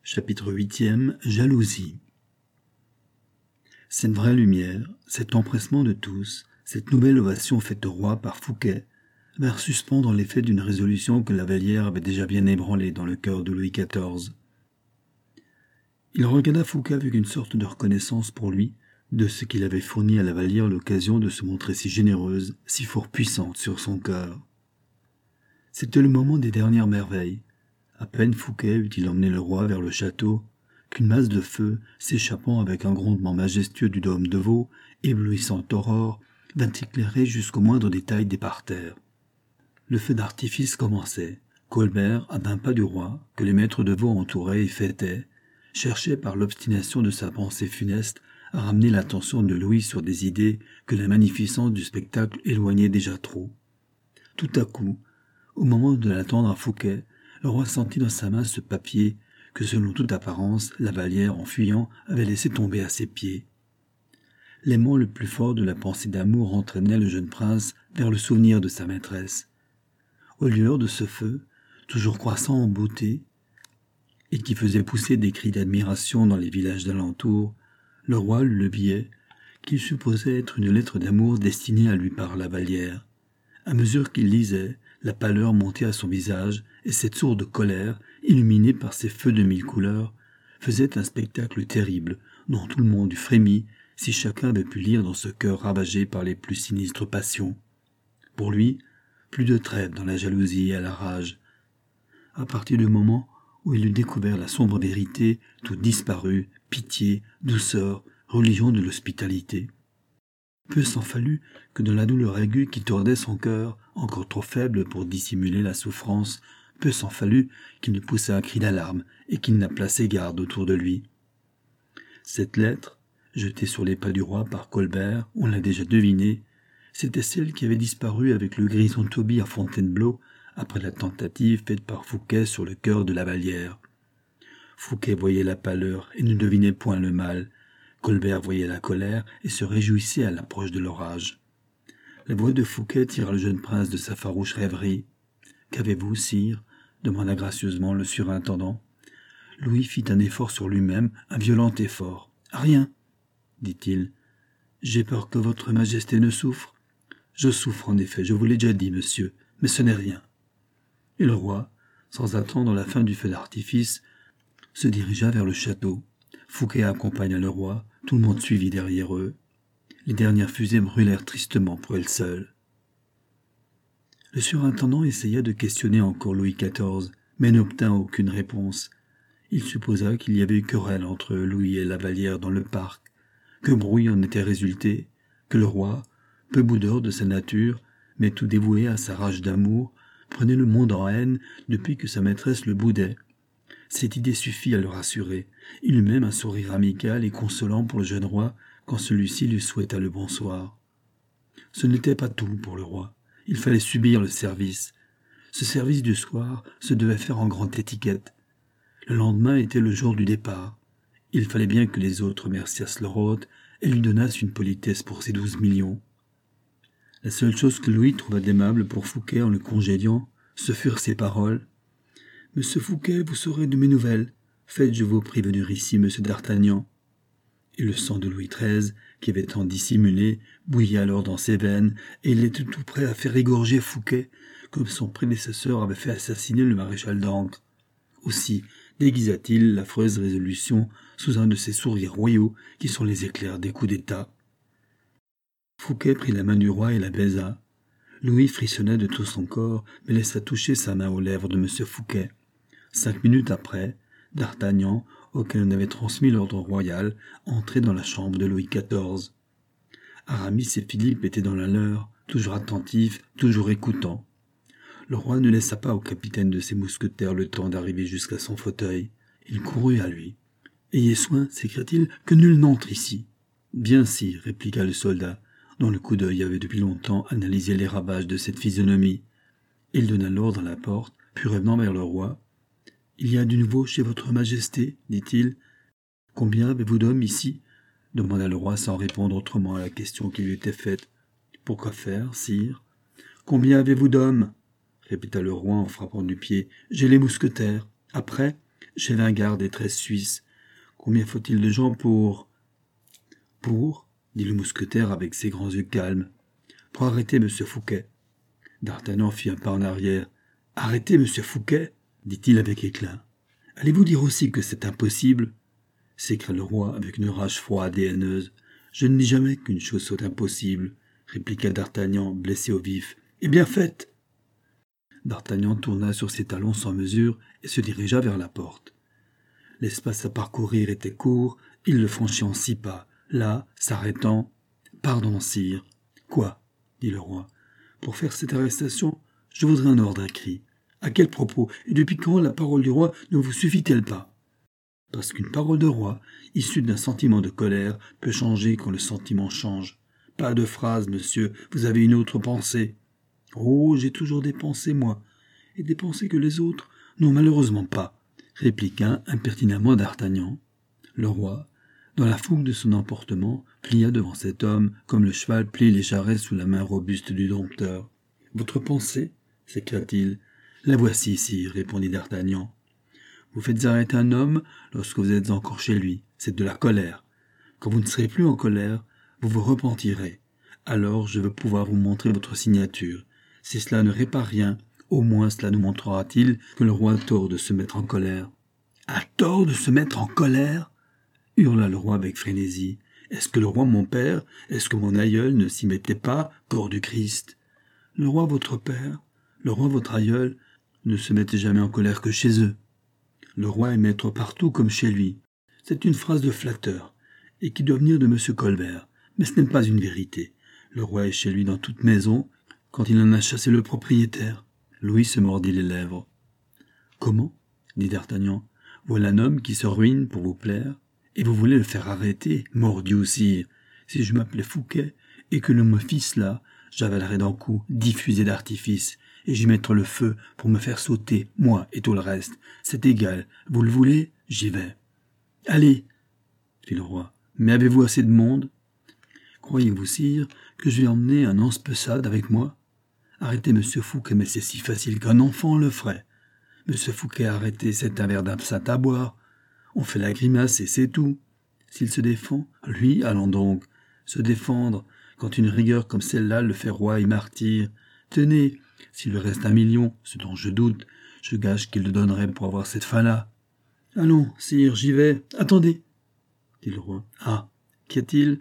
Chapitre 8e. Jalousie. Cette vraie lumière, cet empressement de tous, cette nouvelle ovation faite au roi par Fouquet, vinrent suspendre l'effet d'une résolution que la Vallière avait déjà bien ébranlée dans le cœur de Louis XIV. Il regarda Fouquet avec une sorte de reconnaissance pour lui, de ce qu'il avait fourni à la Vallière l'occasion de se montrer si généreuse, si fort puissante sur son cœur. C'était le moment des dernières merveilles. À peine Fouquet eut-il emmené le roi vers le château, qu'une masse de feu, s'échappant avec un grondement majestueux du dôme de veau, éblouissante aurore, vint éclairer jusqu'au moindre détail des parterres. Le feu d'artifice commençait. Colbert, à 20 pas du roi, que les maîtres de veau entouraient et fêtaient, cherchait par l'obstination de sa pensée funeste à ramener l'attention de Louis sur des idées que la magnificence du spectacle éloignait déjà trop. Tout à coup, au moment de l'attendre à Fouquet, le roi sentit dans sa main ce papier que, selon toute apparence, la Vallière, en fuyant, avait laissé tomber à ses pieds. L'aimant le plus fort de la pensée d'amour entraînait le jeune prince vers le souvenir de sa maîtresse. Aux lueurs de ce feu, toujours croissant en beauté, et qui faisait pousser des cris d'admiration dans les villages d'alentour, le roi lut le billet, qu'il supposait être une lettre d'amour destinée à lui par la Vallière. À mesure qu'il lisait, la pâleur montait à son visage, et cette sourde colère, illuminée par ces feux de 1000 couleurs, faisait un spectacle terrible, dont tout le monde eût frémi, si chacun avait pu lire dans ce cœur ravagé par les plus sinistres passions. Pour lui, plus de trêve dans la jalousie et à la rage. À partir du moment où il eut découvert la sombre vérité, tout disparut, pitié, douceur, religion de l'hospitalité. Peu s'en fallut que dans la douleur aiguë qui tordait son cœur, encore trop faible pour dissimuler la souffrance, peu s'en fallut qu'il ne poussa un cri d'alarme et qu'il n'appelât ses gardes autour de lui. Cette lettre, jetée sur les pas du roi par Colbert, on l'a déjà deviné, c'était celle qui avait disparu avec le grison Tobie à Fontainebleau après la tentative faite par Fouquet sur le cœur de la Vallière. Fouquet voyait la pâleur et ne devinait point le mal. Colbert voyait la colère et se réjouissait à l'approche de l'orage. La voix de Fouquet tira le jeune prince de sa farouche rêverie. « Qu'avez-vous, sire » demanda gracieusement le surintendant. Louis fit un effort sur lui-même, un violent effort. « Rien, dit-il. J'ai peur que votre majesté ne souffre. Je souffre en effet, je vous l'ai déjà dit, monsieur, mais ce n'est rien. » Et le roi, sans attendre la fin du feu d'artifice, se dirigea vers le château. Fouquet accompagna le roi, tout le monde suivit derrière eux. Les dernières fusées brûlèrent tristement pour elles seules. Le surintendant essaya de questionner encore Louis XIV, mais n'obtint aucune réponse. Il supposa qu'il y avait eu querelle entre Louis et la Vallière dans le parc, que bruit en était résulté, que le roi, peu boudeur de sa nature, mais tout dévoué à sa rage d'amour, prenait le monde en haine depuis que sa maîtresse le boudait. Cette idée suffit à le rassurer. Il eut même un sourire amical et consolant pour le jeune roi quand celui-ci lui souhaita le bonsoir. Ce n'était pas tout pour le roi. Il fallait subir le service. Ce service du soir se devait faire en grande étiquette. Le lendemain était le jour du départ. Il fallait bien que les autres remerciassent leur hôte et lui donnassent une politesse pour ses 12 millions. La seule chose que Louis trouva d'aimable pour Fouquet en le congédiant, ce furent ces paroles. « Monsieur Fouquet, vous saurez de mes nouvelles. Faites, je vous prie, venir ici, monsieur d'Artagnan. » Et le sang de Louis XIII, qui avait tant dissimulé, bouillit alors dans ses veines, et il était tout prêt à faire égorger Fouquet, comme son prédécesseur avait fait assassiner le maréchal d'Ancre. Aussi déguisa-t-il l'affreuse résolution sous un de ces sourires royaux qui sont les éclairs des coups d'État. Fouquet prit la main du roi et la baisa. Louis frissonna de tout son corps, mais laissa toucher sa main aux lèvres de M. Fouquet. 5 minutes après, d'Artagnan, auquel on avait transmis l'ordre royal, entrait dans la chambre de Louis XIV. Aramis et Philippe étaient dans la leur, toujours attentifs, toujours écoutants. Le roi ne laissa pas au capitaine de ses mousquetaires le temps d'arriver jusqu'à son fauteuil. Il courut à lui. « Ayez soin, s'écria-t-il, que nul n'entre ici. »« Bien, sire, répliqua le soldat, dont le coup d'œil avait depuis longtemps analysé les ravages de cette physionomie. Il donna l'ordre à la porte, puis revenant vers le roi. « Il y a du nouveau chez votre majesté, dit-il. Combien avez-vous d'hommes ici ?» demanda le roi sans répondre autrement à la question qui lui était faite. « Pourquoi faire, sire ?»« Combien avez-vous d'hommes ?» répéta le roi en frappant du pied. « J'ai les mousquetaires. Après, J'ai 20 gardes et 13 Suisses. Combien faut-il de gens pour... Pour, dit le mousquetaire avec ses grands yeux calmes. Pour arrêter M. Fouquet. D'Artagnan fit un pas en arrière. Arrêtez M. Fouquet, dit-il avec éclat. Allez-vous dire aussi que c'est impossible? S'écria le roi avec une rage froide et haineuse. Je ne dis jamais qu'une chose soit impossible, répliqua d'Artagnan, blessé au vif. Eh bien faites. D'Artagnan tourna sur ses talons sans mesure et se dirigea vers la porte. L'espace à parcourir était court, il le franchit en 6 pas. Là, s'arrêtant, « Pardon, sire. »« Quoi ?» dit le roi. « Pour faire cette arrestation, je voudrais un ordre écrit. À quel propos? Et depuis quand la parole du roi ne vous suffit-elle pas ?» Parce qu'une parole de roi, issue d'un sentiment de colère, peut changer quand le sentiment change. Pas de phrase, monsieur, vous avez une autre pensée. Oh, j'ai toujours des pensées, moi, et des pensées que les autres n'ont malheureusement pas, répliqua impertinemment d'Artagnan. Le roi, dans la fougue de son emportement, plia devant cet homme comme le cheval plie les jarrets sous la main robuste du dompteur. « Votre pensée » s'écria-t-il. « La voici, sire, répondit d'Artagnan. Vous faites arrêter un homme lorsque vous êtes encore chez lui. C'est de la colère. Quand vous ne serez plus en colère, vous vous repentirez. Alors je veux pouvoir vous montrer votre signature. Si cela ne répare rien, au moins cela nous montrera-t-il que le roi a tort de se mettre en colère. »« A tort de se mettre en colère ?» hurla le roi avec frénésie. « Est-ce que le roi mon père, est-ce que mon aïeul ne s'y mettait pas, corps du Christ? Le roi votre père, le roi votre aïeul, ne se mettait jamais en colère que chez eux. Le roi est maître partout comme chez lui. C'est une phrase de flatteur, et qui doit venir de M. Colbert, mais ce n'est pas une vérité. Le roi est chez lui dans toute maison, quand il en a chassé le propriétaire. » Louis se mordit les lèvres. « Comment ?» dit d'Artagnan. « Voilà un homme qui se ruine pour vous plaire, et vous voulez le faire arrêter, mordieu sire. Si je m'appelais Fouquet, et que l'on me fit cela, j'avalerais d'un coup 10 fusées d'artifice, et j'y mettrais le feu pour me faire sauter, moi et tout le reste. C'est égal, vous le voulez, j'y vais. »« Allez !» fit le roi. « Mais avez-vous assez de monde ? Croyez-vous, sire, que je vais emmener un anse-peussade avec moi ? Arrêtez M. Fouquet, mais c'est si facile qu'un enfant le ferait. M. Fouquet arrêté, c'est un verre d'absinthe à boire. On fait la grimace et c'est tout. S'il se défend, lui, allons donc, se défendre, quand une rigueur comme celle-là le fait roi et martyr. Tenez, s'il lui reste 1 million, ce dont je doute, je gage qu'il le donnerait pour avoir cette fin-là. Allons, sire, j'y vais. Attendez, dit le roi. Ah, qu'y a-t-il?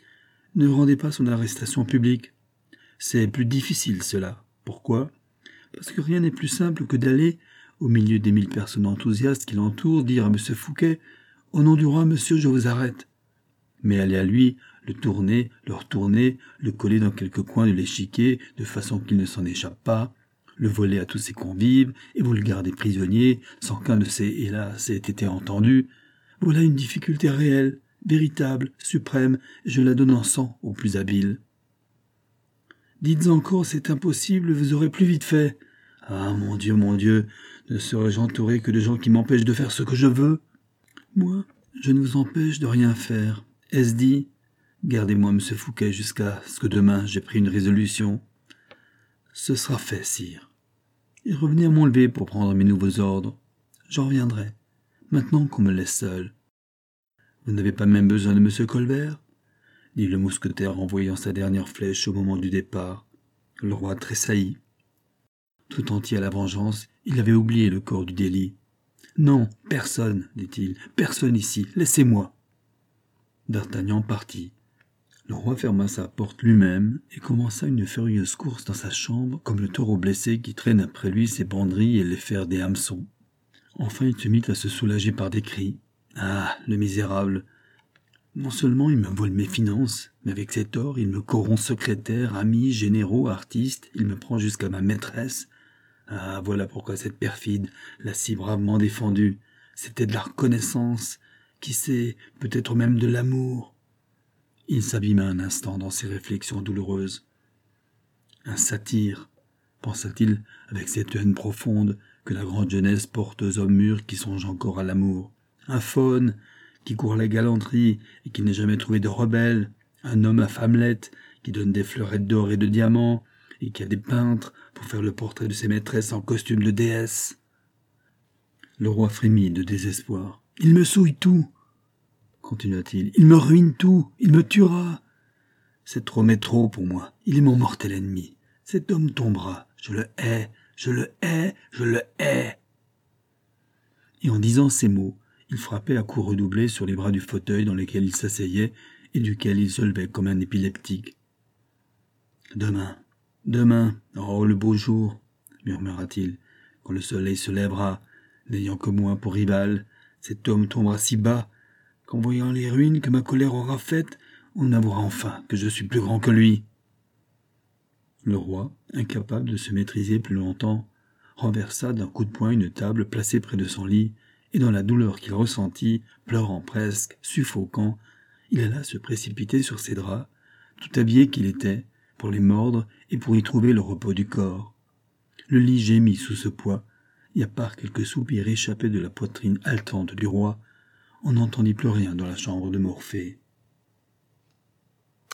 Ne rendez pas son arrestation publique. C'est plus difficile, cela. Pourquoi? Parce que rien n'est plus simple que d'aller, au milieu des 1000 personnes enthousiastes qui l'entourent, dire à M. Fouquet « Au nom du roi, monsieur, je vous arrête ». Mais aller à lui, le tourner, le retourner, le coller dans quelque coin de l'échiquier, de façon qu'il ne s'en échappe pas, le voler à tous ses convives, et vous le garder prisonnier, sans qu'un de ces « hélas » ait été entendu, voilà une difficulté réelle, véritable, suprême, et je la donne en 100 aux plus habiles. Dites encore, c'est impossible, vous aurez plus vite fait. Ah, mon Dieu, ne serais-je entouré que de gens qui m'empêchent de faire ce que je veux? Moi, je ne vous empêche de rien faire. Est-ce dit? Gardez-moi, M. Fouquet, jusqu'à ce que demain j'ai pris une résolution. Ce sera fait, sire. Et revenez à mon lever pour prendre mes nouveaux ordres. J'en reviendrai, maintenant qu'on me laisse seul. Vous n'avez pas même besoin de M. Colbert? Dit le mousquetaire en voyant sa dernière flèche au moment du départ. Le roi tressaillit. Tout entier à la vengeance, il avait oublié le corps du délit. « Non, personne, dit-il, personne ici, laissez-moi. » D'Artagnan partit. Le roi ferma sa porte lui-même et commença une furieuse course dans sa chambre comme le taureau blessé qui traîne après lui ses banderilles et les fers des hameçons. Enfin il se mit à se soulager par des cris. « Ah, le misérable ! Non seulement il me vole mes finances, mais avec cet or il me corrompt secrétaires, amis, généraux, artistes, il me prend jusqu'à ma maîtresse. Ah, voilà pourquoi cette perfide l'a si bravement défendu. C'était de la reconnaissance, qui sait, peut-être même de l'amour. » Il s'abîma un instant dans ses réflexions douloureuses. « Un satyre, pensa-t-il avec cette haine profonde que la grande jeunesse porte aux hommes mûrs qui songent encore à l'amour. Un faune qui court la galanterie et qui n'a jamais trouvé de rebelle. Un homme à femmelette qui donne des fleurettes d'or et de diamants et qui a des peintres pour faire le portrait de ses maîtresses en costume de déesse. Le roi frémit de désespoir. « Il me souille tout !» continua-t-il. « Il me ruine tout, il me tuera. Cet homme est trop pour moi, il est mon mortel ennemi. Cet homme tombera, je le hais, je le hais, je le hais. » Et en disant ces mots, il frappait à coups redoublés sur les bras du fauteuil dans lequel il s'asseyait et duquel il se levait comme un épileptique. « Demain, oh le beau jour, murmura-t-il, quand le soleil se lèvera, n'ayant que moi pour rival, cet homme tombera si bas qu'en voyant les ruines que ma colère aura faites, on avouera enfin que je suis plus grand que lui. » Le roi, incapable de se maîtriser plus longtemps, renversa d'un coup de poing une table placée près de son lit, et dans la douleur qu'il ressentit, pleurant presque, suffocant, il alla se précipiter sur ses draps, tout habillé qu'il était, pour les mordre et pour y trouver le repos du corps. Le lit gémit sous ce poids, et à part quelques soupirs échappés de la poitrine haletante du roi, on n'entendit plus rien dans la chambre de Morphée.